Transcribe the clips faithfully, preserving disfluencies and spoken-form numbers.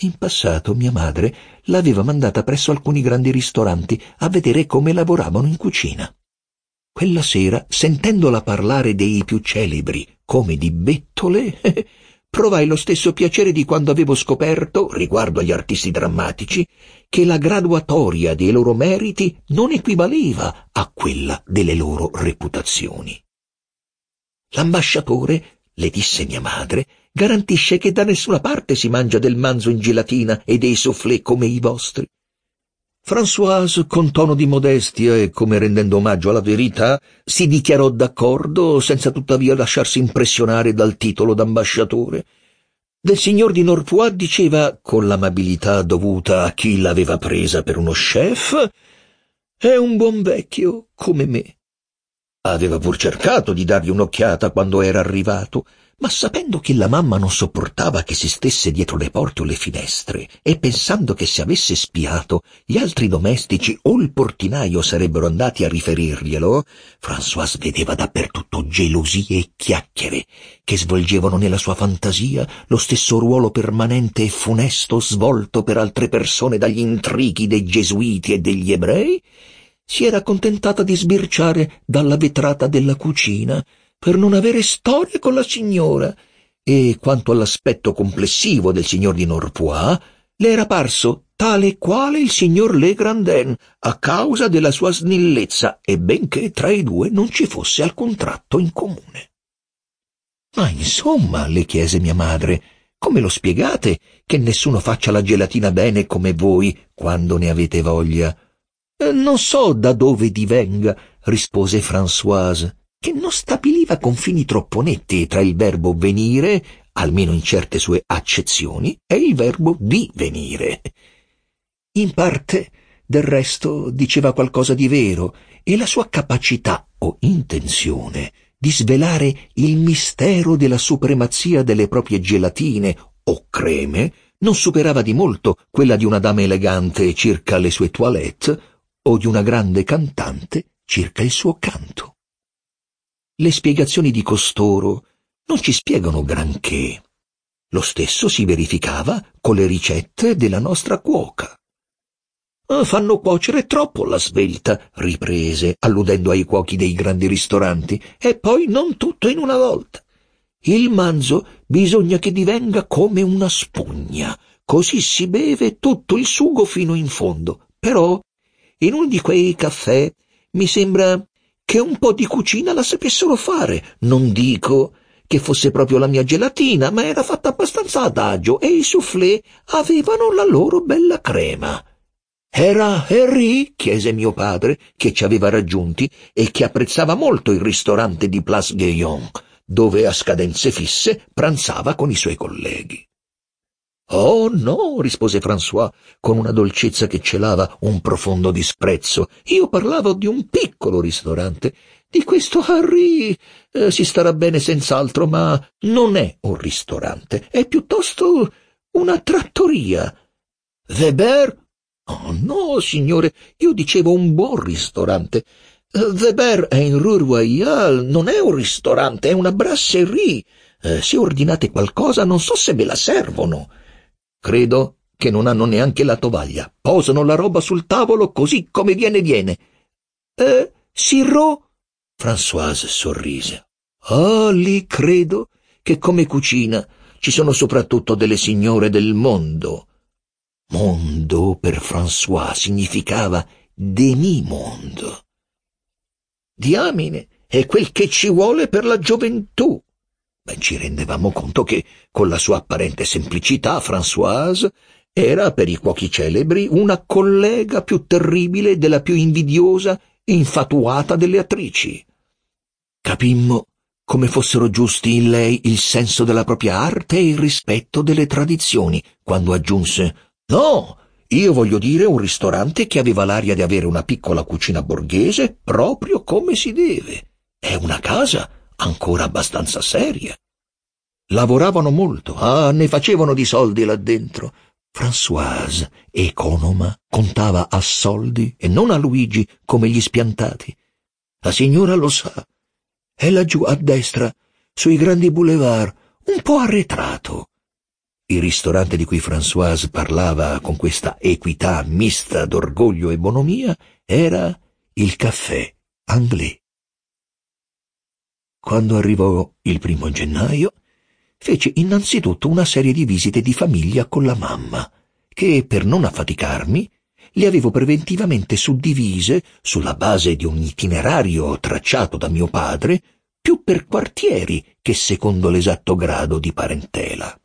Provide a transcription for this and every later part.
In passato mia madre l'aveva mandata presso alcuni grandi ristoranti a vedere come lavoravano in cucina. Quella sera, sentendola parlare dei più celebri come di bettole, provai lo stesso piacere di quando avevo scoperto, riguardo agli artisti drammatici, che la graduatoria dei loro meriti non equivaleva a quella delle loro reputazioni. L'ambasciatore, le disse mia madre, garantisce che da nessuna parte si mangia del manzo in gelatina e dei soufflé come i vostri. Françoise, con tono di modestia e come rendendo omaggio alla verità, si dichiarò d'accordo, senza tuttavia lasciarsi impressionare dal titolo d'ambasciatore. Del signor di Norpois diceva, con l'amabilità dovuta a chi l'aveva presa per uno chef, «È un buon vecchio, come me». Aveva pur cercato di dargli un'occhiata quando era arrivato, ma sapendo che la mamma non sopportava che si stesse dietro le porte o le finestre e pensando che se avesse spiato gli altri domestici o il portinaio sarebbero andati a riferirglielo, Françoise vedeva dappertutto gelosie e chiacchiere che svolgevano nella sua fantasia lo stesso ruolo permanente e funesto svolto per altre persone dagli intrighi dei gesuiti e degli ebrei. Si era contentata di sbirciare dalla vetrata della cucina per non avere storie con la signora, e quanto all'aspetto complessivo del signor di Norpois, le era parso tale e quale il signor Legrandin, a causa della sua snillezza, e benché tra i due non ci fosse alcun tratto in comune. «Ma insomma», le chiese mia madre, «come lo spiegate che nessuno faccia la gelatina bene come voi quando ne avete voglia?» Eh, «Non so da dove divenga», rispose Françoise, che non stabiliva confini troppo netti tra il verbo venire, almeno in certe sue accezioni, e il verbo divenire. In parte, del resto, diceva qualcosa di vero, e la sua capacità o intenzione di svelare il mistero della supremazia delle proprie gelatine o creme non superava di molto quella di una dama elegante circa le sue toilette o di una grande cantante circa il suo canto. Le spiegazioni di costoro non ci spiegano granché. Lo stesso si verificava con le ricette della nostra cuoca. «Fanno cuocere troppo la svelta», riprese, alludendo ai cuochi dei grandi ristoranti, «e poi non tutto in una volta. Il manzo bisogna che divenga come una spugna, così si beve tutto il sugo fino in fondo. Però, in uno di quei caffè, mi sembra che un po' di cucina la sapessero fare. Non dico che fosse proprio la mia gelatina, ma era fatta abbastanza adagio e i soufflé avevano la loro bella crema». «Era Henri?» chiese mio padre, che ci aveva raggiunti e che apprezzava molto il ristorante di Place Gaillon, dove a scadenze fisse pranzava con i suoi colleghi. «Oh no», rispose François, con una dolcezza che celava un profondo disprezzo. «Io parlavo di un piccolo ristorante. Di questo Henri eh, si starà bene senz'altro, ma non è un ristorante, è piuttosto una trattoria». «Weber?» «Oh no, signore, io dicevo un buon ristorante. Weber è in Rue Royale, non è un ristorante, è una brasserie. Eh, se ordinate qualcosa non so se ve la servono». «Credo che non hanno neanche la tovaglia. Posano la roba sul tavolo così come viene viene». «Eh, Sirro?» Françoise sorrise. «Ah, lì credo che come cucina ci sono soprattutto delle signore del mondo». Mondo per François significava demi-mondo. «Diamine, è quel che ci vuole per la gioventù». Ben ci rendevamo conto che, con la sua apparente semplicità, Françoise era, per i cuochi celebri, una collega più terribile della più invidiosa e infatuata delle attrici. Capimmo come fossero giusti in lei il senso della propria arte e il rispetto delle tradizioni, quando aggiunse: «No, io voglio dire un ristorante che aveva l'aria di avere una piccola cucina borghese proprio come si deve. È una casa ancora abbastanza seria». Lavoravano molto, ah, ne facevano di soldi là dentro. Françoise, economa, contava a soldi e non a Luigi come gli spiantati. La signora lo sa. È laggiù a destra, sui grandi boulevard, un po' arretrato. Il ristorante di cui Françoise parlava con questa equità mista d'orgoglio e bonomia era il Café Anglais. Quando arrivò il primo gennaio, fece innanzitutto una serie di visite di famiglia con la mamma, che, per non affaticarmi, le avevo preventivamente suddivise, sulla base di un itinerario tracciato da mio padre, più per quartieri che secondo l'esatto grado di parentela.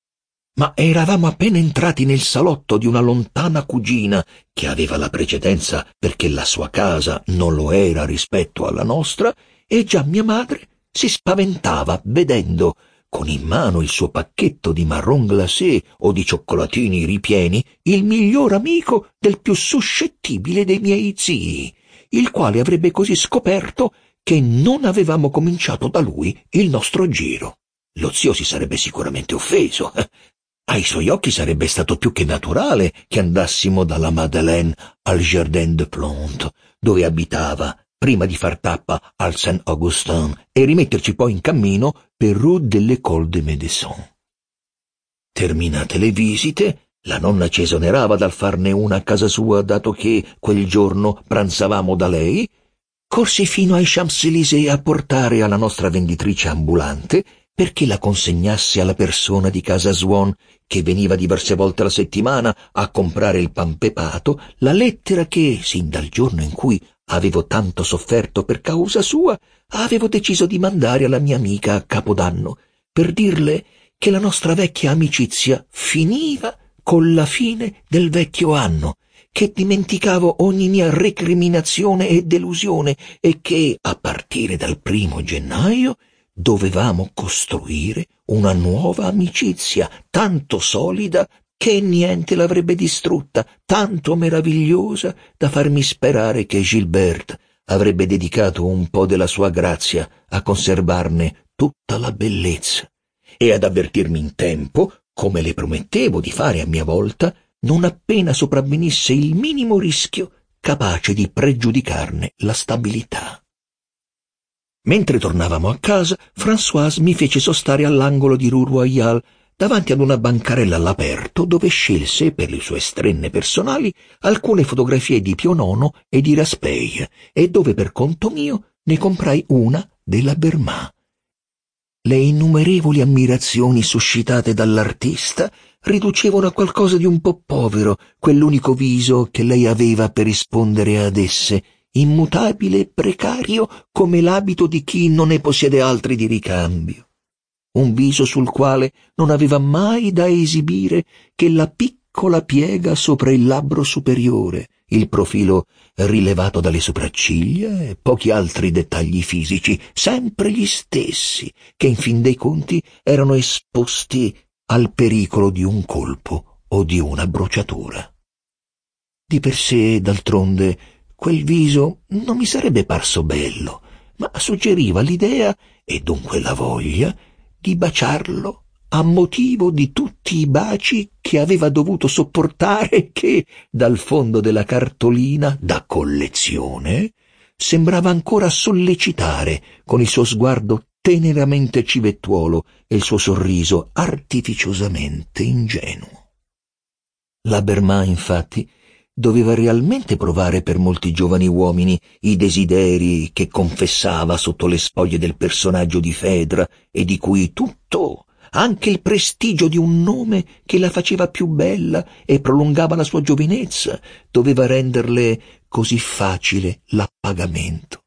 Ma eravamo appena entrati nel salotto di una lontana cugina che aveva la precedenza perché la sua casa non lo era rispetto alla nostra, e già mia madre si spaventava vedendo, con in mano il suo pacchetto di marron glacé o di cioccolatini ripieni, il miglior amico del più suscettibile dei miei zii, il quale avrebbe così scoperto che non avevamo cominciato da lui il nostro giro. Lo zio si sarebbe sicuramente offeso. Ai suoi occhi sarebbe stato più che naturale che andassimo dalla Madeleine al Jardin des Plantes, dove abitava, prima di far tappa al Saint-Augustin e rimetterci poi in cammino per Rue de l'École des Médecins. Terminate le visite, la nonna ci esonerava dal farne una a casa sua, dato che quel giorno pranzavamo da lei. Corsi fino ai Champs-Élysées a portare alla nostra venditrice ambulante perché la consegnasse alla persona di casa Swan, che veniva diverse volte alla settimana a comprare il pan pepato, la lettera che, sin dal giorno in cui avevo tanto sofferto per causa sua, avevo deciso di mandare alla mia amica a Capodanno, per dirle che la nostra vecchia amicizia finiva con la fine del vecchio anno, che dimenticavo ogni mia recriminazione e delusione e che, a partire dal primo gennaio, dovevamo costruire una nuova amicizia, tanto solida che niente l'avrebbe distrutta, tanto meravigliosa da farmi sperare che Gilberte avrebbe dedicato un po' della sua grazia a conservarne tutta la bellezza e ad avvertirmi in tempo, come le promettevo di fare a mia volta, non appena sopravvenisse il minimo rischio capace di pregiudicarne la stabilità. Mentre tornavamo a casa, Françoise mi fece sostare all'angolo di Rue Royale, davanti ad una bancarella all'aperto dove scelse, per le sue strenne personali, alcune fotografie di Pio nono e di Raspail, e dove per conto mio ne comprai una della Berma. Le innumerevoli ammirazioni suscitate dall'artista riducevano a qualcosa di un po' povero quell'unico viso che lei aveva per rispondere ad esse, immutabile e precario come l'abito di chi non ne possiede altri di ricambio. Un viso sul quale non aveva mai da esibire che la piccola piega sopra il labbro superiore, il profilo rilevato dalle sopracciglia e pochi altri dettagli fisici, sempre gli stessi, che in fin dei conti erano esposti al pericolo di un colpo o di una bruciatura. Di per sé, d'altronde, quel viso non mi sarebbe parso bello, ma suggeriva l'idea, e dunque la voglia, di baciarlo a motivo di tutti i baci che aveva dovuto sopportare e che, dal fondo della cartolina da collezione, sembrava ancora sollecitare con il suo sguardo teneramente civettuolo e il suo sorriso artificiosamente ingenuo. La Berma, infatti, doveva realmente provare per molti giovani uomini i desideri che confessava sotto le spoglie del personaggio di Phèdre e di cui tutto, anche il prestigio di un nome che la faceva più bella e prolungava la sua giovinezza, doveva renderle così facile l'appagamento.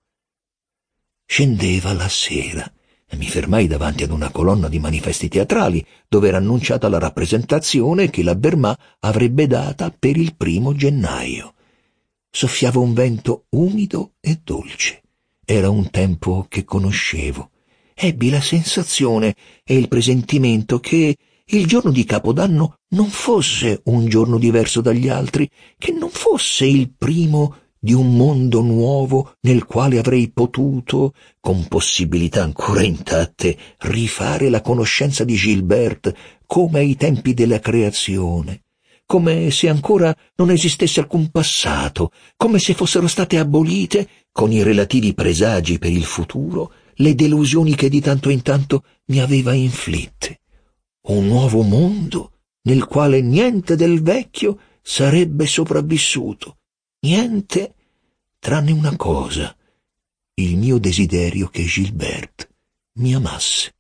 Scendeva la sera e mi fermai davanti ad una colonna di manifesti teatrali dove era annunciata la rappresentazione che la Berma avrebbe data per il primo gennaio. Soffiava un vento umido e dolce. Era un tempo che conoscevo. Ebbi la sensazione e il presentimento che il giorno di Capodanno non fosse un giorno diverso dagli altri, che non fosse il primo di un mondo nuovo nel quale avrei potuto, con possibilità ancora intatte, rifare la conoscenza di Gilberte come ai tempi della creazione, come se ancora non esistesse alcun passato, come se fossero state abolite, con i relativi presagi per il futuro, le delusioni che di tanto in tanto mi aveva inflitte. un nuovo mondo nel quale niente del vecchio sarebbe sopravvissuto, niente tranne una cosa, il mio desiderio che Gilberte mi amasse.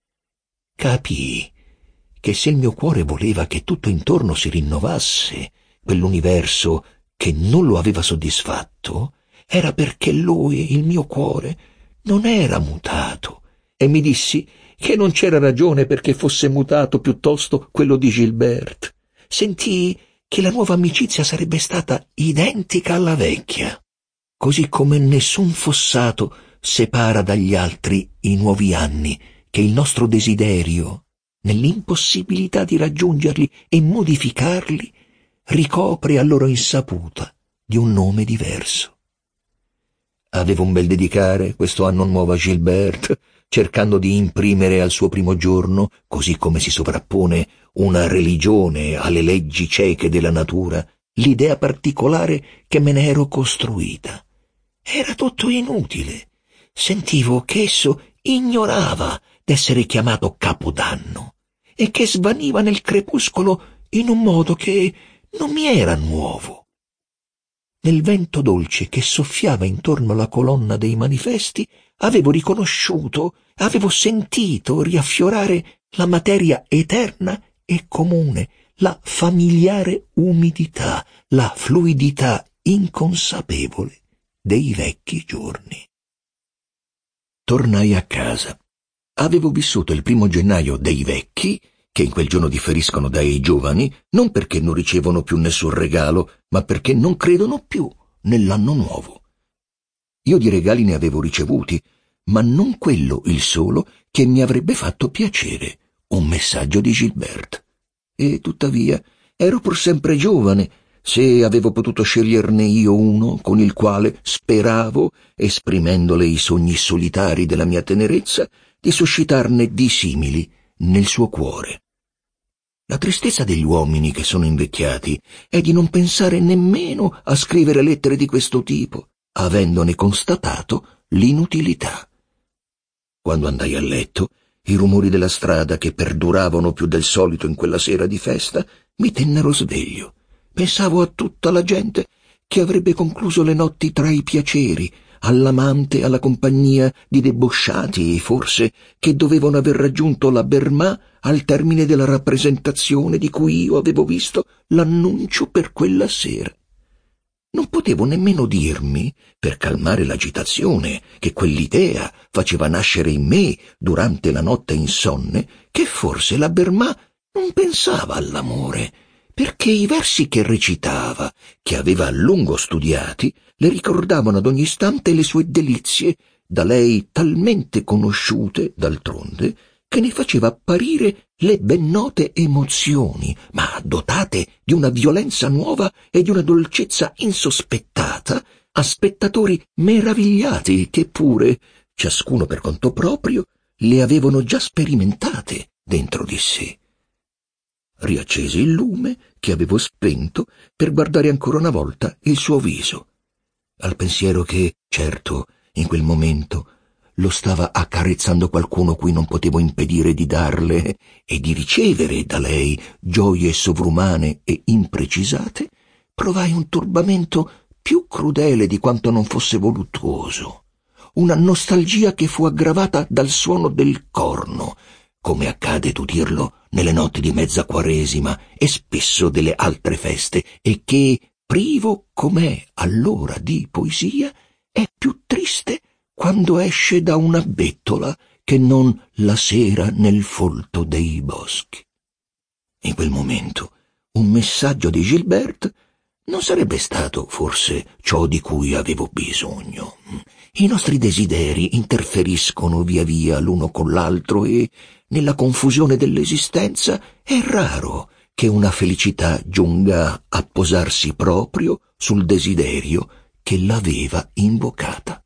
Capii che se il mio cuore voleva che tutto intorno si rinnovasse, quell'universo che non lo aveva soddisfatto, era perché lui, il mio cuore, non era mutato, e mi dissi che non c'era ragione perché fosse mutato piuttosto quello di Gilberte. Sentii che la nuova amicizia sarebbe stata identica alla vecchia, così come nessun fossato separa dagli altri i nuovi anni che il nostro desiderio, nell'impossibilità di raggiungerli e modificarli, ricopre a loro insaputa di un nome diverso. Avevo un bel dedicare questo anno nuovo a Gilberte, cercando di imprimere al suo primo giorno, così come si sovrappone una religione alle leggi cieche della natura, l'idea particolare che me ne ero costruita. Era tutto inutile. Sentivo che esso ignorava d'essere chiamato Capodanno e che svaniva nel crepuscolo in un modo che non mi era nuovo. Nel vento dolce che soffiava intorno alla colonna dei manifesti avevo riconosciuto, avevo sentito riaffiorare la materia eterna e comune, la familiare umidità, la fluidità inconsapevole dei vecchi giorni. Tornai a casa. Avevo vissuto il primo gennaio dei vecchi, che in quel giorno differiscono dai giovani, non perché non ricevono più nessun regalo, ma perché non credono più nell'anno nuovo. Io di regali ne avevo ricevuti, ma non quello il solo che mi avrebbe fatto piacere, un messaggio di Gilberte. E tuttavia ero pur sempre giovane, se avevo potuto sceglierne io uno con il quale speravo, esprimendole i sogni solitari della mia tenerezza, di suscitarne di simili nel suo cuore. La tristezza degli uomini che sono invecchiati è di non pensare nemmeno a scrivere lettere di questo tipo, avendone constatato l'inutilità. Quando andai a letto, i rumori della strada, che perduravano più del solito in quella sera di festa, mi tennero sveglio. Pensavo a tutta la gente che avrebbe concluso le notti tra i piaceri, all'amante, alla compagnia di debosciati, forse, che dovevano aver raggiunto la Berma al termine della rappresentazione di cui io avevo visto l'annuncio per quella sera. Non potevo nemmeno dirmi, per calmare l'agitazione che quell'idea faceva nascere in me durante la notte insonne, che forse la Berma non pensava all'amore, perché i versi che recitava, che aveva a lungo studiati, le ricordavano ad ogni istante le sue delizie, da lei talmente conosciute, d'altronde, che ne faceva apparire le ben note emozioni, ma dotate di una violenza nuova e di una dolcezza insospettata, a spettatori meravigliati che pure, ciascuno per conto proprio, le avevano già sperimentate dentro di sé. Riaccesi il lume che avevo spento per guardare ancora una volta il suo viso, al pensiero che, certo, in quel momento lo stava accarezzando qualcuno cui non potevo impedire di darle e di ricevere da lei gioie sovrumane e imprecisate, provai un turbamento più crudele di quanto non fosse voluttuoso, una nostalgia che fu aggravata dal suono del corno, come accade d'udirlo nelle notti di mezza quaresima e spesso delle altre feste, e che, privo com'è allora di poesia, è più triste quando esce da una bettola che non la sera nel folto dei boschi. In quel momento un messaggio di Gilberte non sarebbe stato forse ciò di cui avevo bisogno. I nostri desideri interferiscono via via l'uno con l'altro e, nella confusione dell'esistenza, è raro che una felicità giunga a posarsi proprio sul desiderio che l'aveva invocata.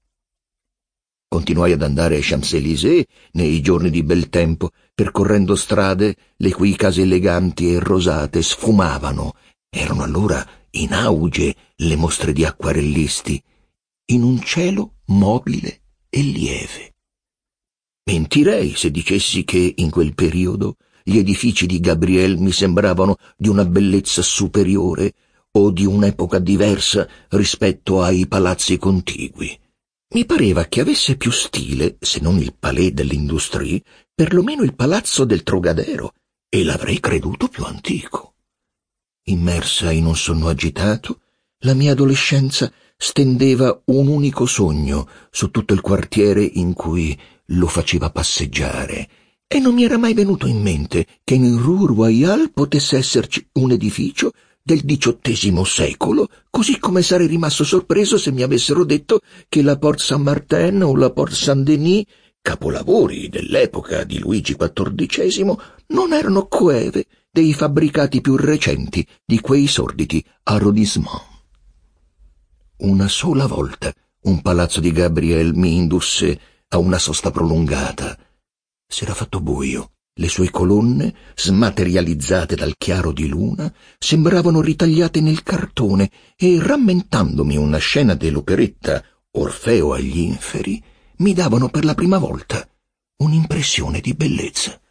Continuai ad andare ai Champs-Élysées nei giorni di bel tempo, percorrendo strade le cui case eleganti e rosate sfumavano. Erano allora in auge le mostre di acquarellisti, in un cielo mobile e lieve. Mentirei se dicessi che in quel periodo gli edifici di Gabriel mi sembravano di una bellezza superiore o di un'epoca diversa rispetto ai palazzi contigui. Mi pareva che avesse più stile, se non il Palais de l'Industrie, perlomeno il palazzo del Trogadero, e l'avrei creduto più antico. Immersa in un sonno agitato, la mia adolescenza stendeva un unico sogno su tutto il quartiere in cui lo faceva passeggiare, e non mi era mai venuto in mente che in Rue Royale potesse esserci un edificio del diciottesimo secolo, così come sarei rimasto sorpreso se mi avessero detto che la Porte Saint-Martin o la Porte Saint-Denis, capolavori dell'epoca di Luigi quattordicesimo, non erano coeve dei fabbricati più recenti di quei sordidi arrondissement. Una sola volta un palazzo di Gabriel mi indusse a una sosta prolungata. S'era fatto buio. Le sue colonne, smaterializzate dal chiaro di luna, sembravano ritagliate nel cartone e, rammentandomi una scena dell'operetta Orfeo agli inferi, mi davano per la prima volta un'impressione di bellezza.